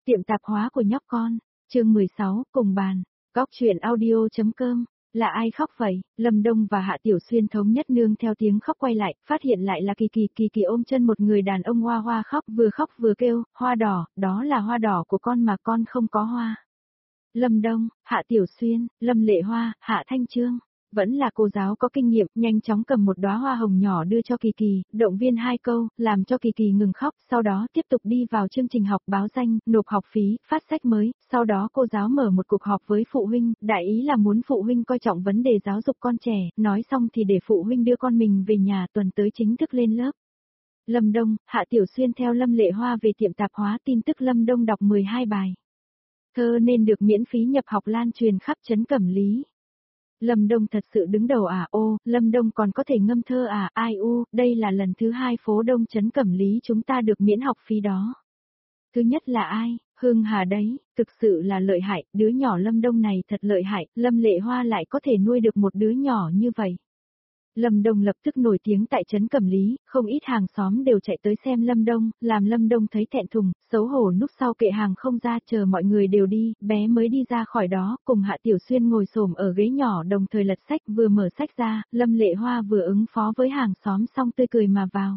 Tiệm tạp hóa của nhóc con, chương 16, cùng bàn, góc truyện audio.com. Là ai khóc vậy? Lâm Đông và Hạ Tiểu Xuyên thống nhất nương theo tiếng khóc quay lại, phát hiện lại là Kỳ Kỳ ôm chân một người đàn ông hoa khóc vừa kêu, hoa đỏ, đó là hoa đỏ của con mà con không có hoa. Lâm Đông, Hạ Tiểu Xuyên, Lâm Lệ Hoa, Hạ Thanh Trương. Vẫn là cô giáo có kinh nghiệm, nhanh chóng cầm một đóa hoa hồng nhỏ đưa cho Kỳ Kỳ, động viên 2 câu, làm cho Kỳ Kỳ ngừng khóc, sau đó tiếp tục đi vào chương trình học báo danh, nộp học phí, phát sách mới, sau đó cô giáo mở một cuộc họp với phụ huynh, đại ý là muốn phụ huynh coi trọng vấn đề giáo dục con trẻ, nói xong thì để phụ huynh đưa con mình về nhà tuần tới chính thức lên lớp. Lâm Đông, Hạ Tiểu Xuyên theo Lâm Lệ Hoa về tiệm tạp hóa tin tức Lâm Đông đọc 12 bài. Thơ nên được miễn phí nhập học lan truyền khắp trấn Cẩm Lý. Lâm Đông thật sự đứng đầu à? Ô, Lâm Đông còn có thể ngâm thơ à? Ai u, đây là lần thứ 2 phố Đông trấn Cẩm Lý chúng ta được miễn học phí đó. Thứ nhất là ai? Hương Hà đấy, thực sự là lợi hại, đứa nhỏ Lâm Đông này thật lợi hại, Lâm Lệ Hoa lại có thể nuôi được một đứa nhỏ như vậy. Lâm Đông lập tức nổi tiếng tại trấn Cẩm Lý, không ít hàng xóm đều chạy tới xem Lâm Đông, làm Lâm Đông thấy thẹn thùng, xấu hổ núp sau kệ hàng không ra chờ mọi người đều đi, bé mới đi ra khỏi đó, cùng Hạ Tiểu Xuyên ngồi xổm ở ghế nhỏ đồng thời lật sách vừa mở sách ra, Lâm Lệ Hoa vừa ứng phó với hàng xóm xong tươi cười mà vào.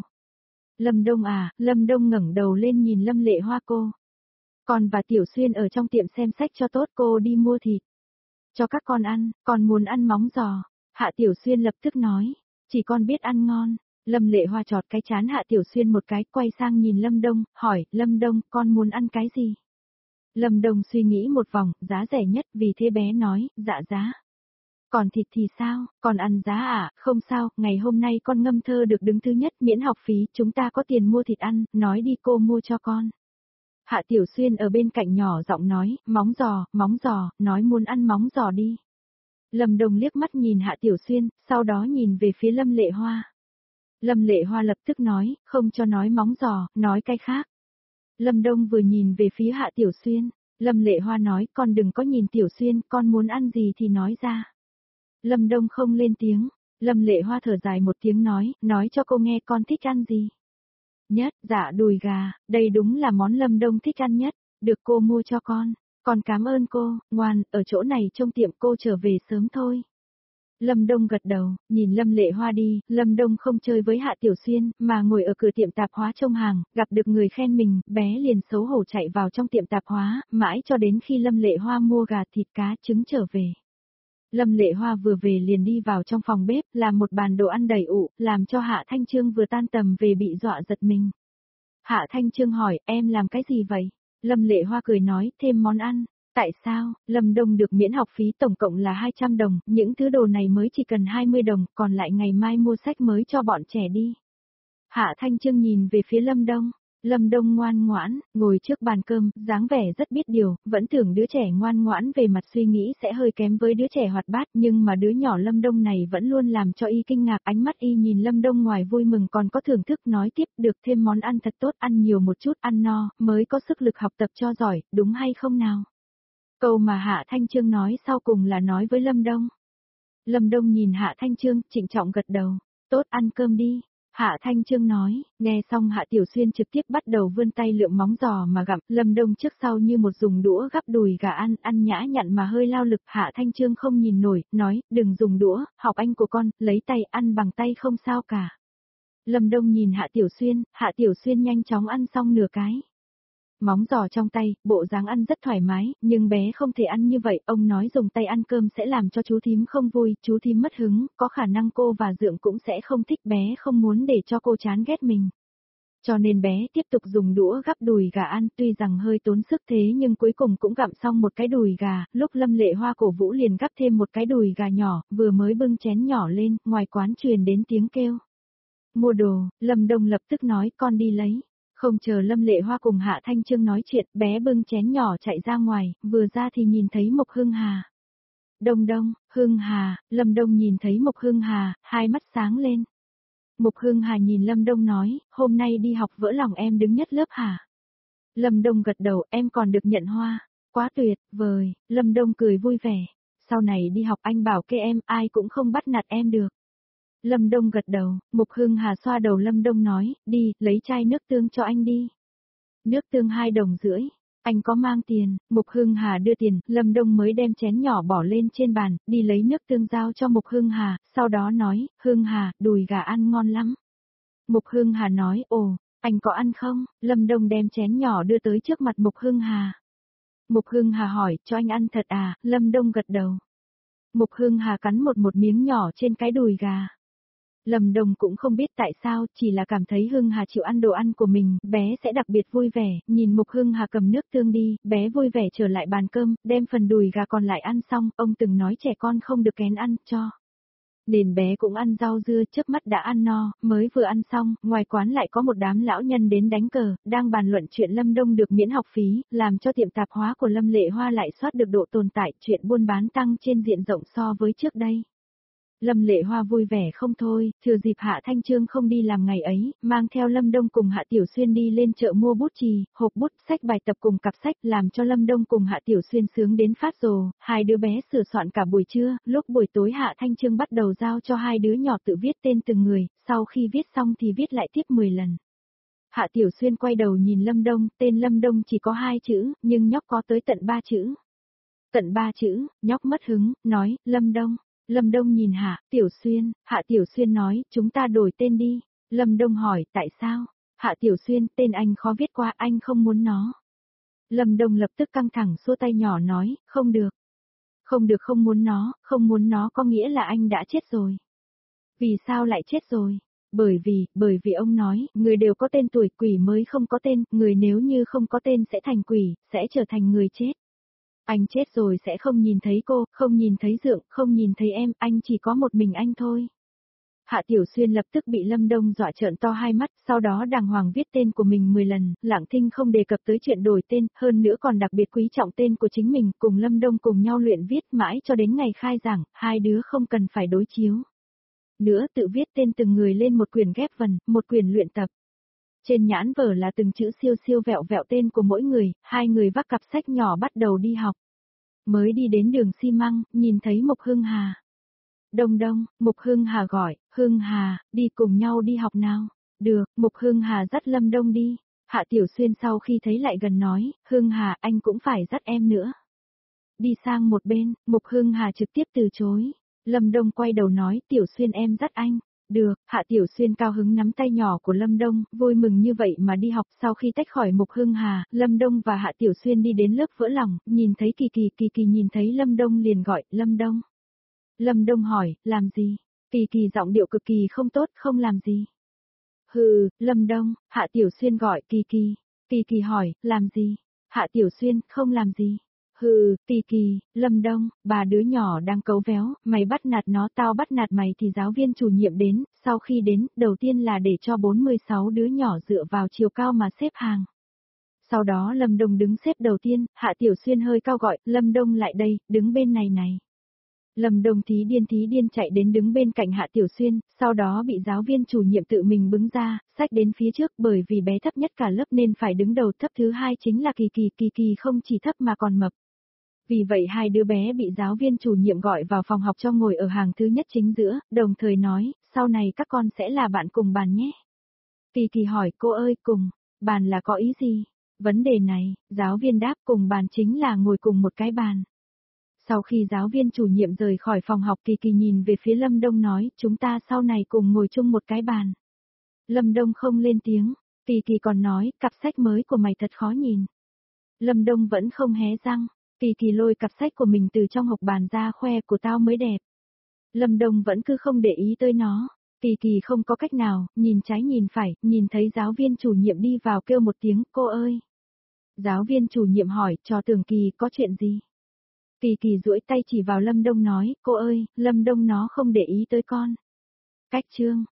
Lâm Đông à, Lâm Đông ngẩng đầu lên nhìn Lâm Lệ Hoa cô. Con và Tiểu Xuyên ở trong tiệm xem sách cho tốt cô đi mua thịt. Cho các con ăn, con muốn ăn móng giò. Hạ Tiểu Xuyên lập tức nói, chỉ con biết ăn ngon. Lâm Lệ Hoa chọt cái chán Hạ Tiểu Xuyên một cái, quay sang nhìn Lâm Đông, hỏi, Lâm Đông, con muốn ăn cái gì? Lâm Đông suy nghĩ một vòng, giá rẻ nhất, vì thế bé nói, dạ giá. Còn thịt thì sao, còn ăn giá à? Không sao, ngày hôm nay con ngâm thơ được đứng thứ nhất, miễn học phí, chúng ta có tiền mua thịt ăn, nói đi cô mua cho con. Hạ Tiểu Xuyên ở bên cạnh nhỏ giọng nói, móng giò, nói muốn ăn móng giò đi. Lâm Đông liếc mắt nhìn Hạ Tiểu Xuyên, sau đó nhìn về phía Lâm Lệ Hoa. Lâm Lệ Hoa lập tức nói, không cho nói móng giò, nói cái khác. Lâm Đông vừa nhìn về phía Hạ Tiểu Xuyên, Lâm Lệ Hoa nói, con đừng có nhìn Tiểu Xuyên, con muốn ăn gì thì nói ra. Lâm Đông không lên tiếng, Lâm Lệ Hoa thở dài một tiếng nói cho cô nghe con thích ăn gì. Nhất, dạ đùi gà, đây đúng là món Lâm Đông thích ăn nhất, được cô mua cho con cảm ơn cô, ngoan, ở chỗ này trong tiệm cô trở về sớm thôi. Lâm Đông gật đầu, nhìn Lâm Lệ Hoa đi, Lâm Đông không chơi với Hạ Tiểu Xuyên, mà ngồi ở cửa tiệm tạp hóa trông hàng, gặp được người khen mình, bé liền xấu hổ chạy vào trong tiệm tạp hóa, mãi cho đến khi Lâm Lệ Hoa mua gà thịt cá trứng trở về. Lâm Lệ Hoa vừa về liền đi vào trong phòng bếp, làm một bàn đồ ăn đầy ụ, làm cho Hạ Thanh Trương vừa tan tầm về bị dọa giật mình. Hạ Thanh Trương hỏi, em làm cái gì vậy? Lâm Lệ Hoa cười nói, thêm món ăn. Tại sao? Lâm Đông được miễn học phí tổng cộng là 200 đồng, những thứ đồ này mới chỉ cần 20 đồng, còn lại ngày mai mua sách mới cho bọn trẻ đi. Hạ Thanh Trương nhìn về phía Lâm Đông. Lâm Đông ngoan ngoãn, ngồi trước bàn cơm, dáng vẻ rất biết điều, vẫn tưởng đứa trẻ ngoan ngoãn về mặt suy nghĩ sẽ hơi kém với đứa trẻ hoạt bát, nhưng mà đứa nhỏ Lâm Đông này vẫn luôn làm cho y kinh ngạc, ánh mắt y nhìn Lâm Đông ngoài vui mừng còn có thưởng thức, nói tiếp, được thêm món ăn thật tốt, ăn nhiều một chút, ăn no, mới có sức lực học tập cho giỏi, đúng hay không nào? Câu mà Hạ Thanh Trương nói sau cùng là nói với Lâm Đông. Lâm Đông nhìn Hạ Thanh Trương, trịnh trọng gật đầu, tốt ăn cơm đi. Hạ Thanh Trương nói, nghe xong Hạ Tiểu Xuyên trực tiếp bắt đầu vươn tay lượm móng giò mà gặm, Lâm Đông trước sau như một dùng đũa gắp đùi gà ăn nhã nhặn mà hơi lao lực, Hạ Thanh Trương không nhìn nổi, nói, đừng dùng đũa, học anh của con, lấy tay ăn bằng tay không sao cả. Lâm Đông nhìn Hạ Tiểu Xuyên nhanh chóng ăn xong nửa cái. Móng giò trong tay, bộ dáng ăn rất thoải mái, nhưng bé không thể ăn như vậy, ông nói dùng tay ăn cơm sẽ làm cho chú thím không vui, chú thím mất hứng, có khả năng cô và Dượng cũng sẽ không thích, bé không muốn để cho cô chán ghét mình. Cho nên bé tiếp tục dùng đũa gắp đùi gà ăn, tuy rằng hơi tốn sức thế nhưng cuối cùng cũng gặm xong một cái đùi gà, lúc Lâm Lệ Hoa cổ vũ liền gắp thêm một cái đùi gà nhỏ, vừa mới bưng chén nhỏ lên, ngoài quán truyền đến tiếng kêu. Mua đồ, Lâm Đông lập tức nói con đi lấy. Không chờ Lâm Lệ Hoa cùng Hạ Thanh Trương nói chuyện, bé bưng chén nhỏ chạy ra ngoài, vừa ra thì nhìn thấy Mộc Hưng Hà. Đông, Hưng Hà, Lâm Đông nhìn thấy Mộc Hưng Hà, hai mắt sáng lên. Mộc Hưng Hà nhìn Lâm Đông nói, hôm nay đi học vỡ lòng em đứng nhất lớp hả? Lâm Đông gật đầu, em còn được nhận hoa, quá tuyệt vời, Lâm Đông cười vui vẻ. Sau này đi học anh bảo kê em, ai cũng không bắt nạt em được. Lâm Đông gật đầu, Mộc Hưng Hà xoa đầu Lâm Đông nói, đi, lấy chai nước tương cho anh đi. Nước tương 2,5 đồng. Anh có mang tiền, Mục Hưng Hà đưa tiền, Lâm Đông mới đem chén nhỏ bỏ lên trên bàn, đi lấy nước tương giao cho Mục Hưng Hà, sau đó nói, Hưng Hà, đùi gà ăn ngon lắm. Mục Hưng Hà nói, ồ, anh có ăn không? Lâm Đông đem chén nhỏ đưa tới trước mặt Mục Hưng Hà. Mục Hưng Hà hỏi, cho anh ăn thật à? Lâm Đông gật đầu. Mục Hưng Hà cắn một miếng nhỏ trên cái đùi gà. Lâm Đông cũng không biết tại sao, chỉ là cảm thấy Hưng Hà chịu ăn đồ ăn của mình, bé sẽ đặc biệt vui vẻ, nhìn Mục Hưng Hà cầm nước tương đi, bé vui vẻ trở lại bàn cơm, đem phần đùi gà còn lại ăn xong, ông từng nói trẻ con không được kén ăn, cho. Nên bé cũng ăn rau dưa, chớp mắt đã ăn no, mới vừa ăn xong, ngoài quán lại có một đám lão nhân đến đánh cờ, đang bàn luận chuyện Lâm Đông được miễn học phí, làm cho tiệm tạp hóa của Lâm Lệ Hoa lại soát được độ tồn tại, chuyện buôn bán tăng trên diện rộng so với trước đây. Lâm Lệ Hoa vui vẻ không thôi, thừa dịp Hạ Thanh Trương không đi làm ngày ấy, mang theo Lâm Đông cùng Hạ Tiểu Xuyên đi lên chợ mua bút chì, hộp bút, sách bài tập cùng cặp sách, làm cho Lâm Đông cùng Hạ Tiểu Xuyên sướng đến phát rồ, hai đứa bé sửa soạn cả buổi trưa, lúc buổi tối Hạ Thanh Trương bắt đầu giao cho hai đứa nhỏ tự viết tên từng người, sau khi viết xong thì viết lại tiếp 10 lần. Hạ Tiểu Xuyên quay đầu nhìn Lâm Đông, tên Lâm Đông chỉ có 2 chữ, nhưng nhóc có tới tận 3 chữ. Tận 3 chữ, nhóc mất hứng, nói, Lâm Đông. Lâm Đông nhìn Hạ Tiểu Xuyên nói, chúng ta đổi tên đi. Lâm Đông hỏi, tại sao? Hạ Tiểu Xuyên, tên anh khó viết qua, anh không muốn nó. Lâm Đông lập tức căng thẳng xua tay nhỏ nói, không được. Không được, không muốn nó có nghĩa là anh đã chết rồi. Vì sao lại chết rồi? Bởi vì ông nói, người đều có tên tuổi, quỷ mới không có tên, người nếu như không có tên sẽ thành quỷ, sẽ trở thành người chết. Anh chết rồi sẽ không nhìn thấy cô, không nhìn thấy Dượng, không nhìn thấy em, anh chỉ có một mình anh thôi. Hạ Tiểu Xuyên lập tức bị Lâm Đông dọa trợn to hai mắt, sau đó đàng hoàng viết tên của mình 10 lần, lặng thinh không đề cập tới chuyện đổi tên, hơn nữa còn đặc biệt quý trọng tên của chính mình, cùng Lâm Đông cùng nhau luyện viết mãi cho đến ngày khai giảng, hai đứa không cần phải đối chiếu. Nữa tự viết tên từng người lên một quyển ghép vần, một quyển luyện tập. Trên nhãn vở là từng chữ siêu siêu vẹo vẹo tên của mỗi người, hai người vác cặp sách nhỏ bắt đầu đi học. Mới đi đến đường xi măng, nhìn thấy Mục Hưng Hà. Đông Đông, Mục Hưng Hà gọi, Hưng Hà, đi cùng nhau đi học nào. Được, Mục Hưng Hà dắt Lâm Đông đi. Hạ Tiểu Xuyên sau khi thấy lại gần nói, Hưng Hà anh cũng phải dắt em nữa. Đi sang một bên, Mục Hưng Hà trực tiếp từ chối. Lâm Đông quay đầu nói, Tiểu Xuyên em dắt anh. Được, Hạ Tiểu Xuyên cao hứng nắm tay nhỏ của Lâm Đông, vui mừng như vậy mà đi học. Sau khi tách khỏi Mục Hưng Hà, Lâm Đông và Hạ Tiểu Xuyên đi đến lớp vỡ lòng, nhìn thấy Kỳ Kỳ nhìn thấy Lâm Đông liền gọi, Lâm Đông. Lâm Đông hỏi, làm gì? Kỳ Kỳ giọng điệu cực kỳ không tốt, không làm gì. Hừ, Lâm Đông, Hạ Tiểu Xuyên gọi Kỳ Kỳ. Kỳ Kỳ hỏi, làm gì? Hạ Tiểu Xuyên, không làm gì. Hừ, Kỳ Kỳ, Lâm Đông, bà đứa nhỏ đang cấu véo, mày bắt nạt nó, tao bắt nạt mày thì giáo viên chủ nhiệm đến, sau khi đến, đầu tiên là để cho 46 đứa nhỏ dựa vào chiều cao mà xếp hàng. Sau đó Lâm Đông đứng xếp đầu tiên, Hạ Tiểu Xuyên hơi cao gọi, Lâm Đông lại đây, đứng bên này này. Lâm Đông thí điên chạy đến đứng bên cạnh Hạ Tiểu Xuyên, sau đó bị giáo viên chủ nhiệm tự mình bứng ra, xách đến phía trước bởi vì bé thấp nhất cả lớp nên phải đứng đầu, thấp thứ hai chính là Kỳ Kỳ không chỉ thấp mà còn mập. Vì vậy hai đứa bé bị giáo viên chủ nhiệm gọi vào phòng học cho ngồi ở hàng thứ nhất chính giữa, đồng thời nói, sau này các con sẽ là bạn cùng bàn nhé. Kỳ Kỳ hỏi, cô ơi, cùng bàn là có ý gì? Vấn đề này, giáo viên đáp, cùng bàn chính là ngồi cùng một cái bàn. Sau khi giáo viên chủ nhiệm rời khỏi phòng học, Kỳ Kỳ nhìn về phía Lâm Đông nói, chúng ta sau này cùng ngồi chung một cái bàn. Lâm Đông không lên tiếng, Kỳ Kỳ còn nói, cặp sách mới của mày thật khó nhìn. Lâm Đông vẫn không hé răng, Kỳ Kỳ lôi cặp sách của mình từ trong hộc bàn ra, khoe của tao mới đẹp. Lâm Đông vẫn cứ không để ý tới nó, Kỳ Kỳ không có cách nào, nhìn trái nhìn phải, nhìn thấy giáo viên chủ nhiệm đi vào kêu một tiếng, cô ơi. Giáo viên chủ nhiệm hỏi, cho Tưởng Kỳ có chuyện gì? Kỳ Kỳ duỗi tay chỉ vào Lâm Đông nói, cô ơi, Lâm Đông nó không để ý tới con. Cách chương